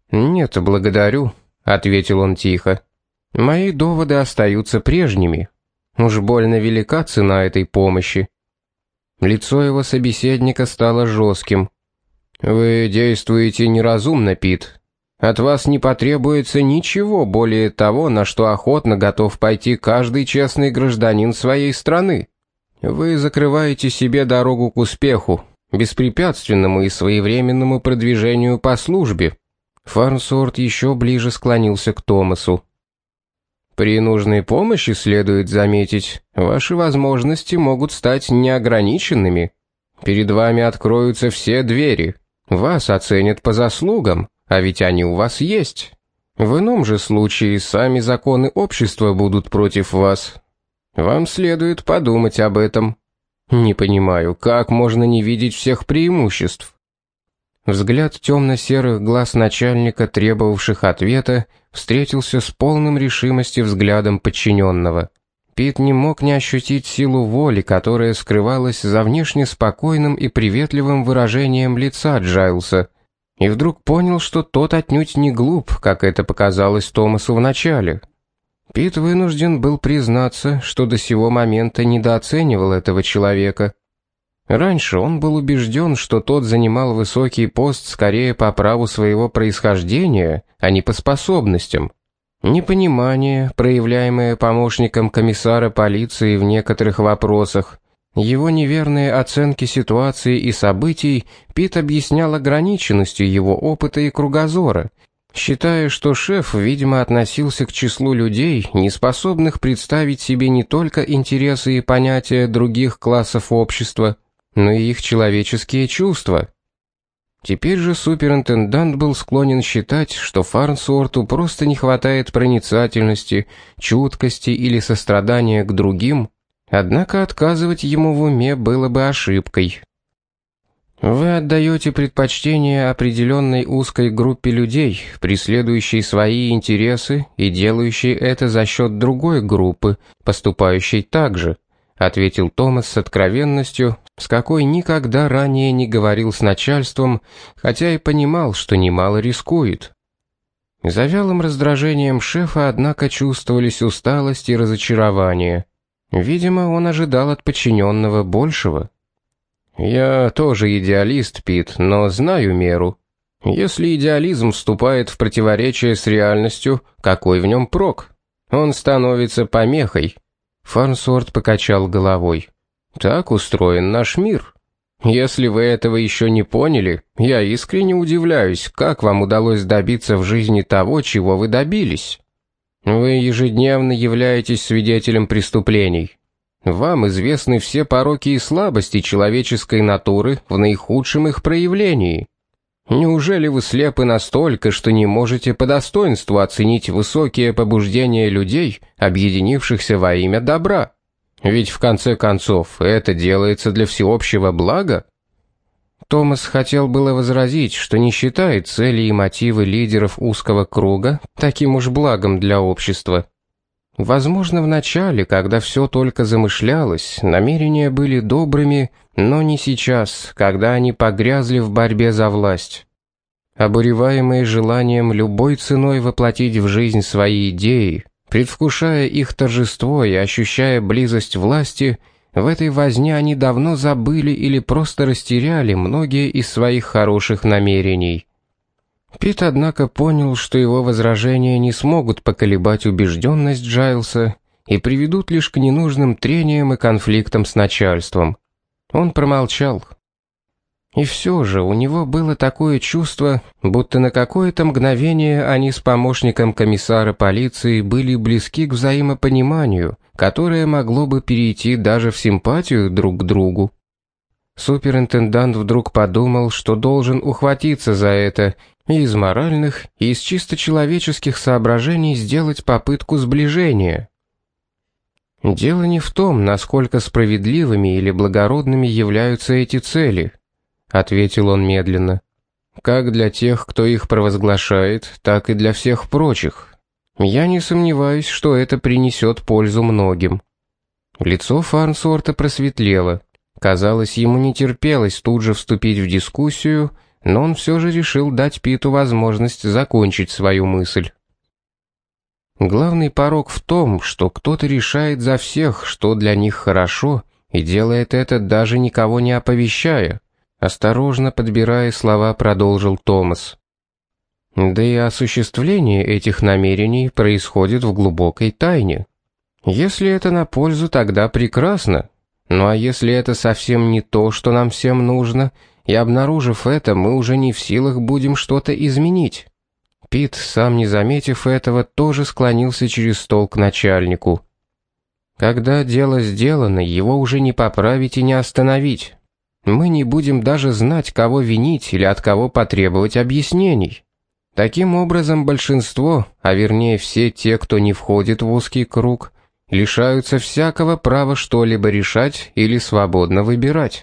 «Нет, благодарю», — ответил он тихо. «Мои доводы остаются прежними. Уж больно велика цена этой помощи». Лицо его собеседника стало жестким. «Вы действуете неразумно, Пит. От вас не потребуется ничего более того, на что охотно готов пойти каждый честный гражданин своей страны. Вы закрываете себе дорогу к успеху, беспрепятственному и своевременному продвижению по службе». Фарнсворт еще ближе склонился к Томасу. «При нужной помощи, следует заметить, ваши возможности могут стать неограниченными. Перед вами откроются все двери. Вас оценят по заслугам, а ведь они у вас есть. В ином же случае сами законы общества будут против вас. Вам следует подумать об этом. Не понимаю, как можно не видеть всех преимуществ?» Взгляд темно-серых глаз начальника, требовавших ответа, встретился с полным решимости взглядом подчиненного. Пит не мог не ощутить силу воли, которая скрывалась за внешне спокойным и приветливым выражением лица Джайлса, и вдруг понял, что тот отнюдь не глуп, как это показалось Томасу вначале. Пит вынужден был признаться, что до сего момента недооценивал этого человека. Раньше он был убежден, что тот занимал высокий пост скорее по праву своего происхождения, а не по способностям. Непонимание, проявляемое помощником комиссара полиции в некоторых вопросах, его неверные оценки ситуации и событий Пит объяснял ограниченностью его опыта и кругозора, считая, что шеф, видимо, относился к числу людей, не способных представить себе не только интересы и понятия других классов общества, но и их человеческие чувства. Теперь же суперинтендант был склонен считать, что Фарнсворту просто не хватает проницательности, чуткости или сострадания к другим, однако отказывать ему в уме было бы ошибкой. Вы отдаете предпочтение определенной узкой группе людей, преследующей свои интересы и делающей это за счет другой группы, поступающей так же, ответил Томас с откровенностью, с какой никогда ранее не говорил с начальством, хотя и понимал, что немало рискует. За вялым раздражением шефа, однако, чувствовались усталость и разочарование. Видимо, он ожидал от подчиненного большего. «Я тоже идеалист, Пит, но знаю меру. Если идеализм вступает в противоречие с реальностью, какой в нем прок? Он становится помехой». Фарнсворт покачал головой. «Так устроен наш мир. Если вы этого еще не поняли, я искренне удивляюсь, как вам удалось добиться в жизни того, чего вы добились. Вы ежедневно являетесь свидетелем преступлений. Вам известны все пороки и слабости человеческой натуры в наихудшем их проявлении. Неужели вы слепы настолько, что не можете по достоинству оценить высокие побуждения людей, объединившихся во имя добра? Ведь в конце концов это делается для всеобщего блага». Томас хотел было возразить, что не считает цели и мотивы лидеров узкого круга таким уж благом для общества. Возможно, в начале, когда все только замышлялось, намерения были добрыми, но не сейчас, когда они погрязли в борьбе за власть. Обуреваемые желанием любой ценой воплотить в жизнь свои идеи, предвкушая их торжество и ощущая близость власти, в этой возне они давно забыли или просто растеряли многие из своих хороших намерений. Пит, однако, понял, что его возражения не смогут поколебать убежденность Джайлса и приведут лишь к ненужным трениям и конфликтам с начальством. Он промолчал. И все же у него было такое чувство, будто на какое-то мгновение они с помощником комиссара полиции были близки к взаимопониманию, которое могло бы перейти даже в симпатию друг к другу. Суперинтендант вдруг подумал, что должен ухватиться за это и из моральных, и из чисто человеческих соображений сделать попытку сближения. Дело не в том, насколько справедливыми или благородными являются эти цели, ответил он медленно. Как для тех, кто их провозглашает, так и для всех прочих. Я не сомневаюсь, что это принесет пользу многим. Лицо Фарнсворта просветлело. Казалось, ему не терпелось тут же вступить в дискуссию, но он все же решил дать Питу возможность закончить свою мысль. Главный порок в том, что кто-то решает за всех, что для них хорошо, и делает это даже никого не оповещая. Осторожно подбирая слова, продолжил Томас. Да и осуществление этих намерений происходит в глубокой тайне. Если это на пользу, тогда прекрасно. Ну а если это совсем не то, что нам всем нужно, и обнаружив это, мы уже не в силах будем что-то изменить. Пит, сам не заметив этого, тоже склонился через стол к начальнику. Когда дело сделано, его уже не поправить и не остановить. Мы не будем даже знать, кого винить или от кого потребовать объяснений. Таким образом, большинство, а вернее все те, кто не входит в узкий круг, лишаются всякого права что-либо решать или свободно выбирать.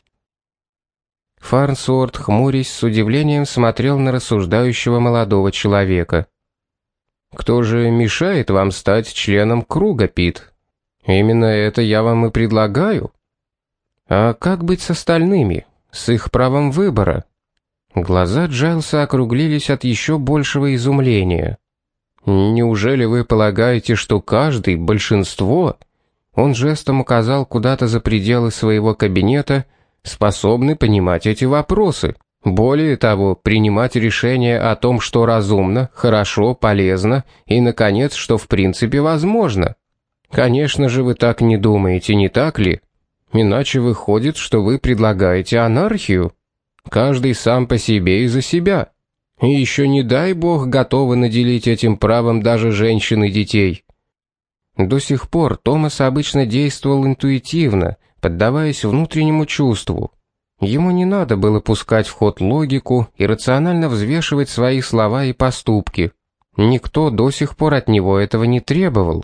Фарнсворт, хмурясь, с удивлением смотрел на рассуждающего молодого человека. «Кто же мешает вам стать членом круга, Пит? Именно это я вам и предлагаю. А как быть с остальными, с их правом выбора?» Глаза Джайлса округлились от еще большего изумления. «Неужели вы полагаете, что каждый, большинство...» Он жестом указал куда-то за пределы своего кабинета, способны понимать эти вопросы. Более того, принимать решения о том, что разумно, хорошо, полезно и, наконец, что в принципе возможно. Конечно же, вы так не думаете, не так ли? Иначе выходит, что вы предлагаете анархию. Каждый сам по себе и за себя. И еще не дай бог готовы наделить этим правом даже женщин и детей. До сих пор Томас обычно действовал интуитивно, поддаваясь внутреннему чувству. Ему не надо было пускать в ход логику и рационально взвешивать свои слова и поступки. Никто до сих пор от него этого не требовал.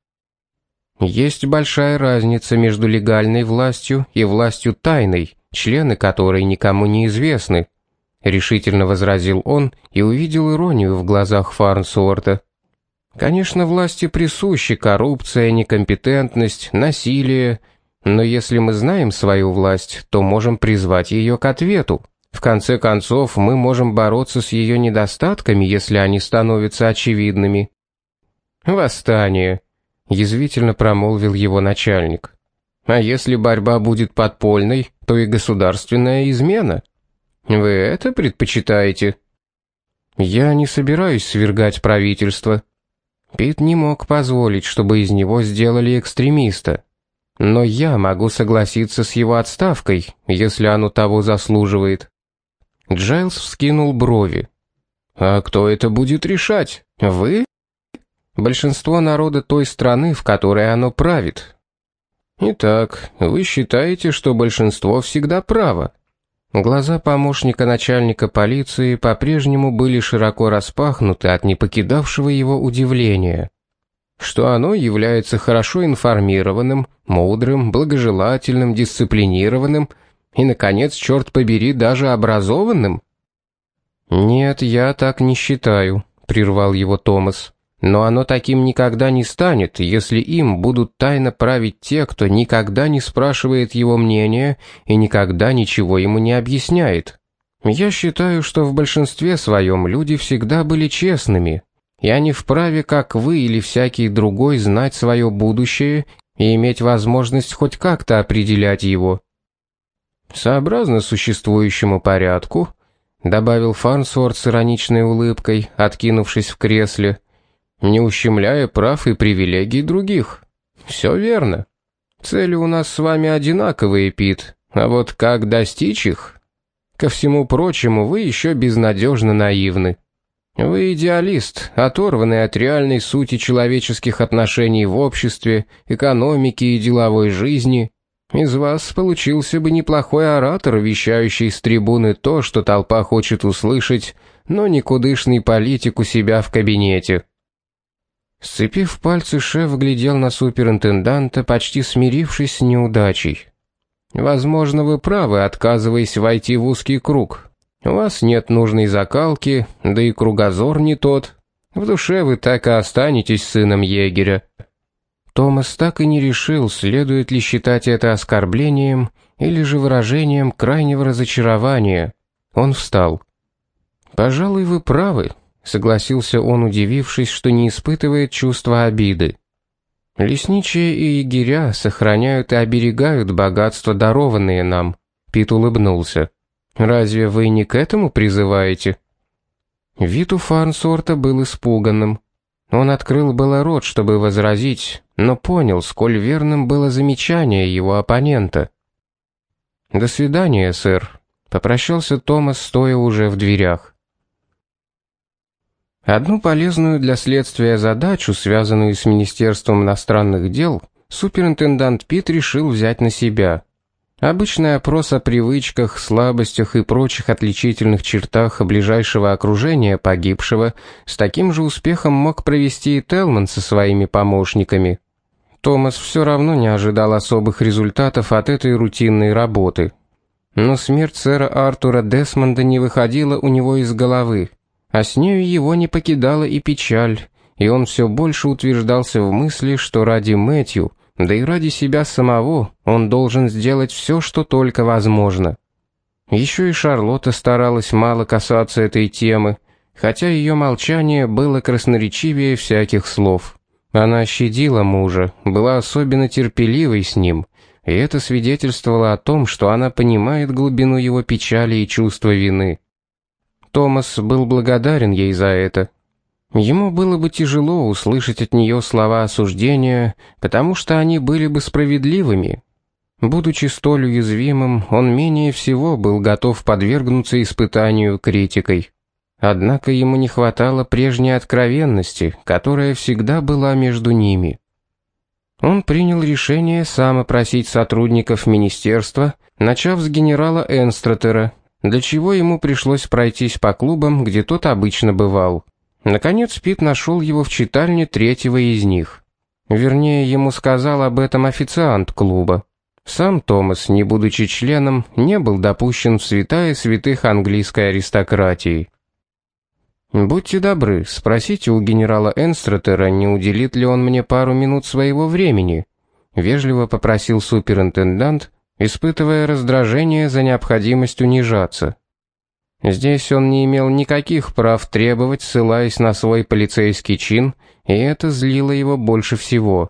Есть большая разница между легальной властью и властью тайной, члены которой никому не известны, решительно возразил он и увидел иронию в глазах Фарнсворта. Конечно, власти присущи коррупция, некомпетентность, насилие, но если мы знаем свою власть, то можем призвать ее к ответу. В конце концов, мы можем бороться с ее недостатками, если они становятся очевидными. «Восстание», — язвительно промолвил его начальник. «А если борьба будет подпольной, то и государственная измена. Вы это предпочитаете?» «Я не собираюсь свергать правительство». Пит не мог позволить, чтобы из него сделали экстремиста. Но я могу согласиться с его отставкой, если оно того заслуживает. Джайлс вскинул брови. «А кто это будет решать? Вы?» «Большинство народа той страны, в которой оно правит». «Итак, вы считаете, что большинство всегда право?» Глаза помощника начальника полиции по-прежнему были широко распахнуты от непокидавшего его удивления. Что оно является хорошо информированным, мудрым, благожелательным, дисциплинированным и, наконец, черт побери, даже образованным? «Нет, я так не считаю», — прервал его Томас. «Но оно таким никогда не станет, если им будут тайно править те, кто никогда не спрашивает его мнения и никогда ничего ему не объясняет. Я считаю, что в большинстве своем люди всегда были честными, и они вправе, как вы или всякий другой, знать свое будущее и иметь возможность хоть как-то определять его. Сообразно существующему порядку», — добавил Фарнсворт с ироничной улыбкой, откинувшись в кресле, «не ущемляя прав и привилегий других. Все верно. Цели у нас с вами одинаковые, Пит, а вот как достичь их? Ко всему прочему, вы еще безнадежно наивны. Вы идеалист, оторванный от реальной сути человеческих отношений в обществе, экономики и деловой жизни. Из вас получился бы неплохой оратор, вещающий с трибуны то, что толпа хочет услышать, но никудышный политик у себя в кабинете». Сцепив пальцы, шеф глядел на суперинтенданта, почти смирившись с неудачей. «Возможно, вы правы, отказываясь войти в узкий круг. У вас нет нужной закалки, да и кругозор не тот. В душе вы так и останетесь сыном егеря». Томас так и не решил, следует ли считать это оскорблением или же выражением крайнего разочарования. Он встал. «Пожалуй, вы правы», — согласился он, удивившись, что не испытывает чувства обиды. «Лесничие и егеря сохраняют и оберегают богатства, дарованные нам», — Пит улыбнулся. «Разве вы не к этому призываете?» Вид у Фарнсворта был испуганным. Он открыл было рот, чтобы возразить, но понял, сколь верным было замечание его оппонента. «До свидания, сэр», — попрощался Томас, стоя уже в дверях. Одну полезную для следствия задачу, связанную с Министерством иностранных дел, суперинтендант Пит решил взять на себя. Обычный опрос о привычках, слабостях и прочих отличительных чертах ближайшего окружения погибшего с таким же успехом мог провести и Телман со своими помощниками. Томас все равно не ожидал особых результатов от этой рутинной работы. Но смерть сэра Артура Десмонда не выходила у него из головы, а с нею его не покидала и печаль, и он все больше утверждался в мысли, что ради Мэтью, да и ради себя самого, он должен сделать все, что только возможно. Еще и Шарлотта старалась мало касаться этой темы, хотя ее молчание было красноречивее всяких слов. Она щадила мужа, была особенно терпеливой с ним, и это свидетельствовало о том, что она понимает глубину его печали и чувства вины. Томас был благодарен ей за это. Ему было бы тяжело услышать от нее слова осуждения, потому что они были бы справедливыми. Будучи столь уязвимым, он менее всего был готов подвергнуться испытанию критикой. Однако ему не хватало прежней откровенности, которая всегда была между ними. Он принял решение сам опросить сотрудников министерства, начав с генерала Энстратера, для чего ему пришлось пройтись по клубам, где тот обычно бывал. Наконец Пит нашел его в читальне третьего из них. Вернее, ему сказал об этом официант клуба. Сам Томас, не будучи членом, не был допущен в святая святых английской аристократии. «Будьте добры, спросите у генерала Энстратера, не уделит ли он мне пару минут своего времени», — вежливо попросил суперинтендант, испытывая раздражение за необходимость унижаться. Здесь он не имел никаких прав требовать, ссылаясь на свой полицейский чин, и это злило его больше всего.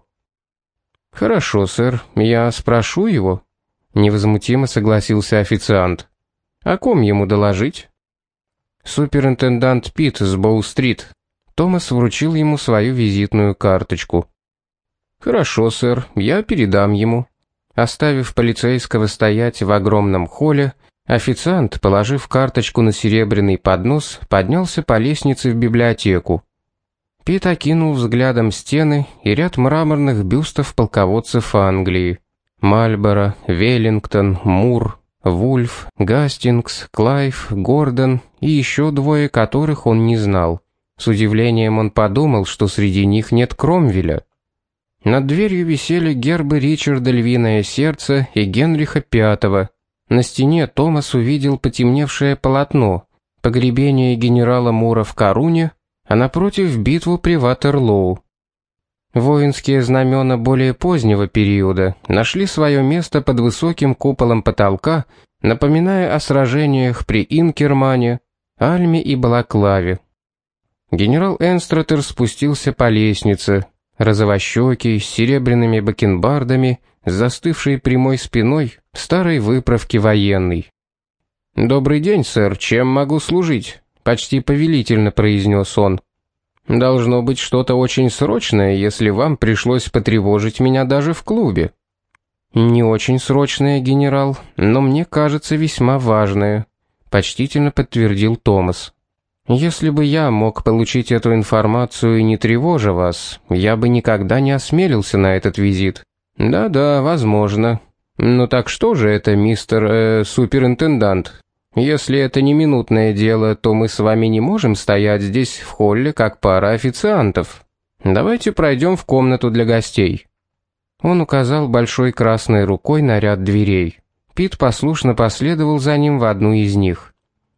«Хорошо, сэр, я спрошу его», — невозмутимо согласился официант. «О ком ему доложить?» «Суперинтендант Пит с Боу-стрит». Томас вручил ему свою визитную карточку. «Хорошо, сэр, я передам ему». Оставив полицейского стоять в огромном холле, официант, положив карточку на серебряный поднос, поднялся по лестнице в библиотеку. Пит окинул взглядом стены и ряд мраморных бюстов полководцев Англии. Мальборо, Веллингтон, Мур, Вульф, Гастингс, Клайв, Гордон и еще двое, которых он не знал. С удивлением он подумал, что среди них нет Кромвеля. Над дверью висели гербы Ричарда Львиное Сердце и Генриха V. На стене Томас увидел потемневшее полотно, погребение генерала Мура в Коруне, а напротив битву при Ватерлоу. Воинские знамена более позднего периода нашли свое место под высоким куполом потолка, напоминая о сражениях при Инкермане, Альме и Балаклаве. Генерал Энстратер спустился по лестнице, розовощекий, с серебряными бакенбардами, с застывшей прямой спиной, старой выправки военной. «Добрый день, сэр, чем могу служить?» — почти повелительно произнес он. «Должно быть что-то очень срочное, если вам пришлось потревожить меня даже в клубе». «Не очень срочное, генерал, но мне кажется весьма важное», — почтительно подтвердил Томас. «Если бы я мог получить эту информацию, не тревожа вас, я бы никогда не осмелился на этот визит». «Да-да, возможно. Ну так что же это, мистер суперинтендант? Если это не минутное дело, то мы с вами не можем стоять здесь в холле, как пара официантов. Давайте пройдем в комнату для гостей». Он указал большой красной рукой на ряд дверей. Пит послушно последовал за ним в одну из них.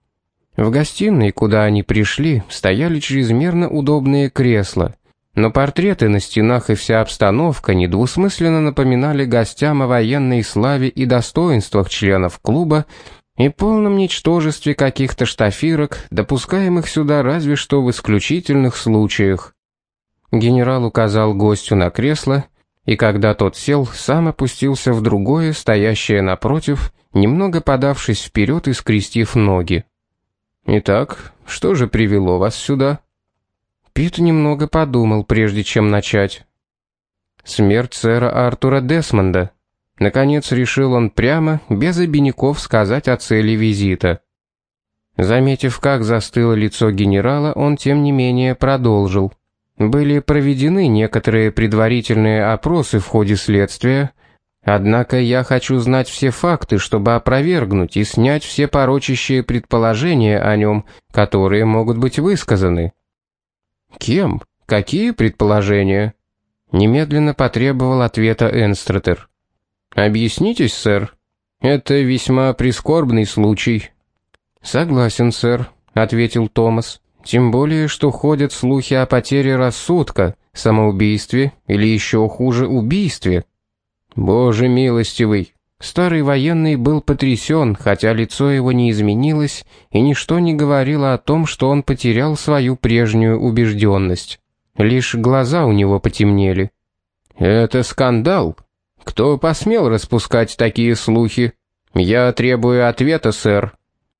В гостиной, куда они пришли, стояли чрезмерно удобные кресла, но портреты на стенах и вся обстановка недвусмысленно напоминали гостям о военной славе и достоинствах членов клуба и полном ничтожестве каких-то штафирок, допускаемых сюда разве что в исключительных случаях. Генерал указал гостю на кресло, и когда тот сел, сам опустился в другое, стоящее напротив, немного подавшись вперед и скрестив ноги. «Итак, что же привело вас сюда?» Пит немного подумал, прежде чем начать. «Смерть сэра Артура Десмонда». Наконец решил он прямо, без обиняков, сказать о цели визита. Заметив, как застыло лицо генерала, он тем не менее продолжил. Были проведены некоторые предварительные опросы в ходе следствия, однако я хочу знать все факты, чтобы опровергнуть и снять все порочащие предположения о нем, которые могут быть высказаны. Кем? Какие предположения? Немедленно потребовал ответа Энстратер. Объяснитесь, сэр. Это весьма прискорбный случай. Согласен, сэр, ответил Томас. Тем более, что ходят слухи о потере рассудка, самоубийстве или еще хуже убийстве. Боже милостивый. Старый военный был потрясен, хотя лицо его не изменилось, и ничто не говорило о том, что он потерял свою прежнюю убежденность. Лишь глаза у него потемнели. «Это скандал. Кто посмел распускать такие слухи? Я требую ответа, сэр».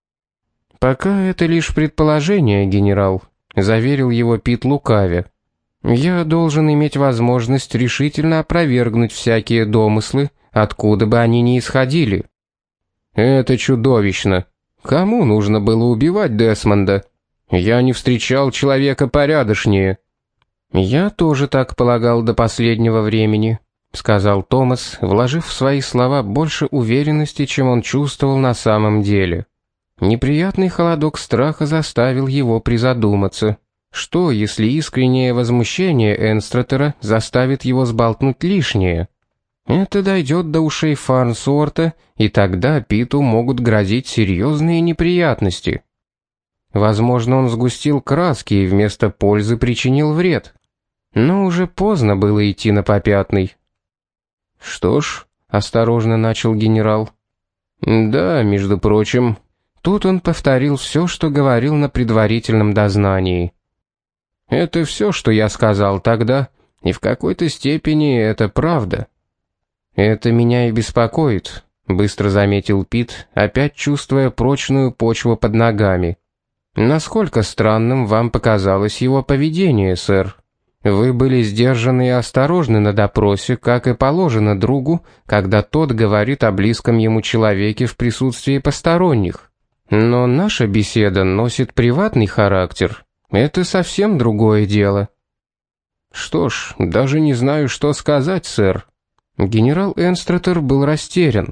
«Пока это лишь предположение, генерал», — заверил его Пит лукавя. «Я должен иметь возможность решительно опровергнуть всякие домыслы, откуда бы они ни исходили». «Это чудовищно. Кому нужно было убивать Десмонда? Я не встречал человека порядочнее». «Я тоже так полагал до последнего времени», — сказал Томас, вложив в свои слова больше уверенности, чем он чувствовал на самом деле. Неприятный холодок страха заставил его призадуматься. Что, если искреннее возмущение Энстратера заставит его сболтнуть лишнее? Это дойдет до ушей Фарнсуорта, и тогда Питу могут грозить серьезные неприятности. Возможно, он сгустил краски и вместо пользы причинил вред. Но уже поздно было идти на попятный. «Что ж», — осторожно начал генерал. «Да, между прочим...» Тут он повторил все, что говорил на предварительном дознании. «Это все, что я сказал тогда, и в какой-то степени это правда». «Это меня и беспокоит», — быстро заметил Пит, опять чувствуя прочную почву под ногами. «Насколько странным вам показалось его поведение, сэр? Вы были сдержаны и осторожны на допросе, как и положено другу, когда тот говорит о близком ему человеке в присутствии посторонних. Но наша беседа носит приватный характер. Это совсем другое дело». «Что ж, даже не знаю, что сказать, сэр». Генерал Энстратер был растерян.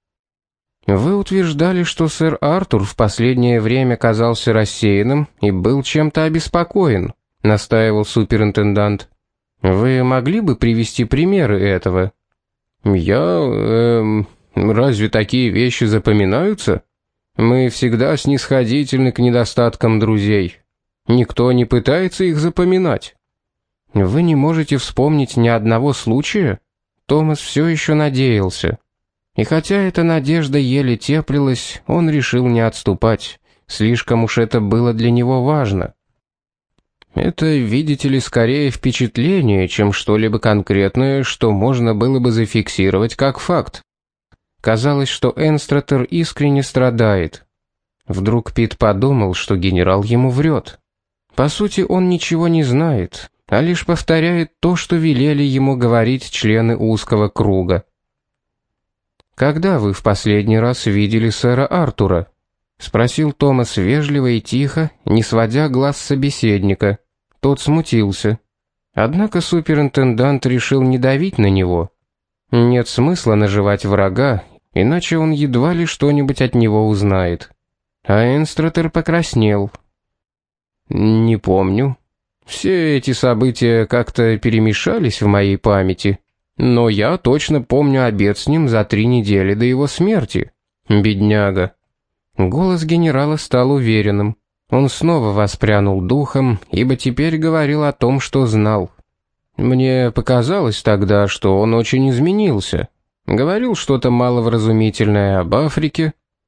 «Вы утверждали, что сэр Артур в последнее время казался рассеянным и был чем-то обеспокоен», — настаивал суперинтендант. «Вы могли бы привести примеры этого?» Разве такие вещи запоминаются? Мы всегда снисходительны к недостаткам друзей. Никто не пытается их запоминать». «Вы не можете вспомнить ни одного случая?» Томас все еще надеялся. И хотя эта надежда еле теплилась, он решил не отступать. Слишком уж это было для него важно. «Это, видите ли, скорее впечатление, чем что-либо конкретное, что можно было бы зафиксировать как факт». Казалось, что Энстратер искренне страдает. Вдруг Пит подумал, что генерал ему врет. По сути, он ничего не знает, а лишь повторяет то, что велели ему говорить члены узкого круга. «Когда вы в последний раз видели сэра Артура?» — спросил Томас вежливо и тихо, не сводя глаз с собеседника. Тот смутился. Однако суперинтендант решил не давить на него. Нет смысла наживать врага, иначе он едва ли что-нибудь от него узнает. А Энстратер покраснел. «Не помню. Все эти события как-то перемешались в моей памяти. Но я точно помню обед с ним за 3 недели до его смерти. Бедняга». Голос генерала стал уверенным. Он снова воспрянул духом, ибо теперь говорил о том, что знал. «Мне показалось тогда, что он очень изменился. Говорил что-то маловразумительное об Африке».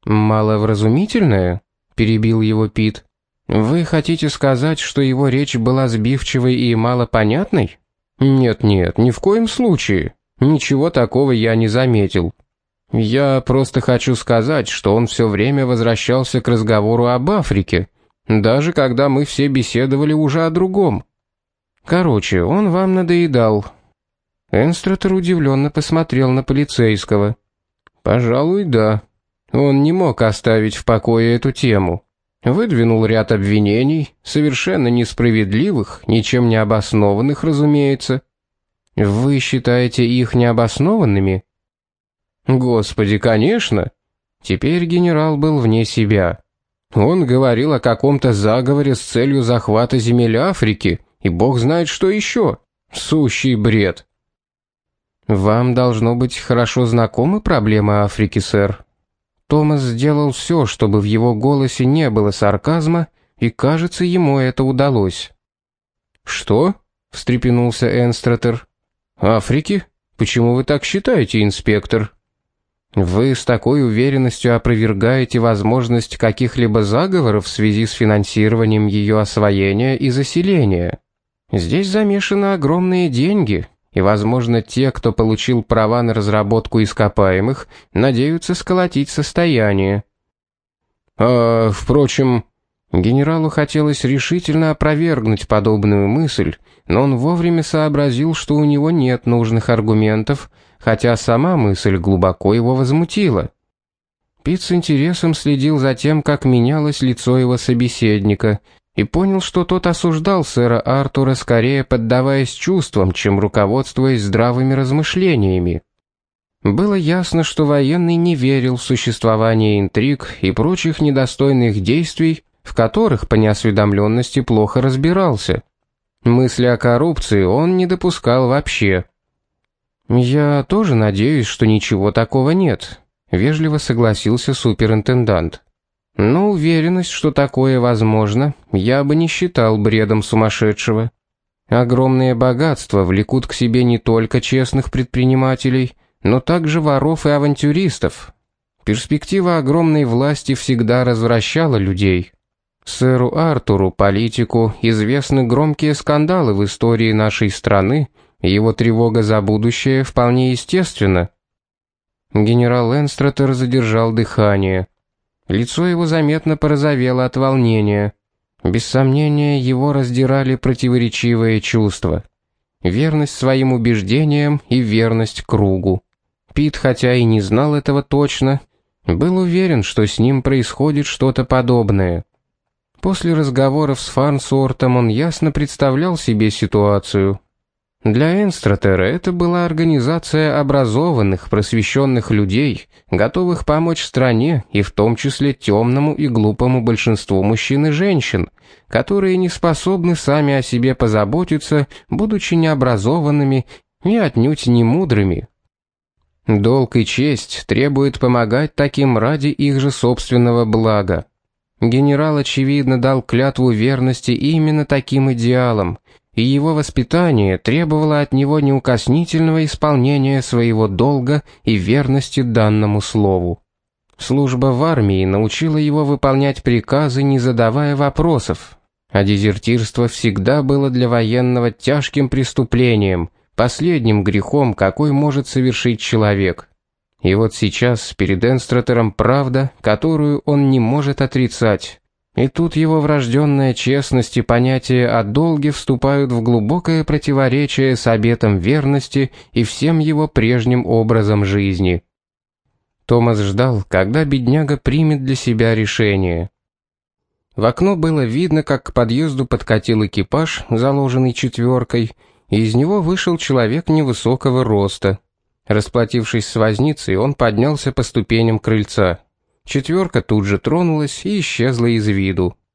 «Маловразумительное?» — перебил его Пит. «Вы хотите сказать, что его речь была сбивчивой и малопонятной?» «Нет-нет, ни в коем случае. Ничего такого я не заметил. Я просто хочу сказать, что он все время возвращался к разговору об Африке, даже когда мы все беседовали уже о другом. Короче, он вам надоедал». Энстратер удивленно посмотрел на полицейского. «Пожалуй, да. Он не мог оставить в покое эту тему. Выдвинул ряд обвинений, совершенно несправедливых, ничем не обоснованных, разумеется. Вы считаете их необоснованными?» «Господи, конечно!» Теперь генерал был вне себя. Он говорил о каком-то заговоре с целью захвата земель Африки, и бог знает что еще. Сущий бред. «Вам должно быть хорошо знакомы проблемы Африки, сэр». Томас сделал все, чтобы в его голосе не было сарказма, и, кажется, ему это удалось. «Что?» — встрепенулся Энстратер. «Африки? Почему вы так считаете, инспектор?» «Вы с такой уверенностью опровергаете возможность каких-либо заговоров в связи с финансированием ее освоения и заселения. Здесь замешаны огромные деньги». И, возможно, те, кто получил права на разработку ископаемых, надеются сколотить состояние. Впрочем, генералу хотелось решительно опровергнуть подобную мысль, но он вовремя сообразил, что у него нет нужных аргументов, хотя сама мысль глубоко его возмутила. Пит с интересом следил за тем, как менялось лицо его собеседника, и понял, что тот осуждал сэра Артура, скорее поддаваясь чувствам, чем руководствуясь здравыми размышлениями. Было ясно, что военный не верил в существование интриг и прочих недостойных действий, в которых по неосведомленности плохо разбирался. Мысли о коррупции он не допускал вообще. «Я тоже надеюсь, что ничего такого нет», — вежливо согласился суперинтендант. «Но уверенность, что такое возможно, я бы не считал бредом сумасшедшего. Огромные богатства влекут к себе не только честных предпринимателей, но также воров и авантюристов. Перспектива огромной власти всегда развращала людей. Сэру Артуру, политику, известны громкие скандалы в истории нашей страны, и его тревога за будущее вполне естественна». Генерал Энстратер задержал дыхание. Лицо его заметно порозовело от волнения. Без сомнения, его раздирали противоречивые чувства. Верность своим убеждениям и верность кругу. Пит, хотя и не знал этого точно, был уверен, что с ним происходит что-то подобное. После разговоров с Фарнсвортом он ясно представлял себе ситуацию. Для Энстратера это была организация образованных, просвещенных людей, готовых помочь стране и в том числе темному и глупому большинству мужчин и женщин, которые не способны сами о себе позаботиться, будучи необразованными и отнюдь не мудрыми. Долг и честь требуют помогать таким ради их же собственного блага. Генерал, очевидно, дал клятву верности именно таким идеалам, и его воспитание требовало от него неукоснительного исполнения своего долга и верности данному слову. Служба в армии научила его выполнять приказы, не задавая вопросов, а дезертирство всегда было для военного тяжким преступлением, последним грехом, какой может совершить человек. И вот сейчас перед Энстратером правда, которую он не может отрицать. И тут его врожденная честность и понятие о долге вступают в глубокое противоречие с обетом верности и всем его прежним образом жизни. Томас ждал, когда бедняга примет для себя решение. В окно было видно, как к подъезду подкатил экипаж, заложенный четверкой, и из него вышел человек невысокого роста. Расплатившись с возницей, он поднялся по ступеням крыльца. Четверка тут же тронулась и исчезла из виду.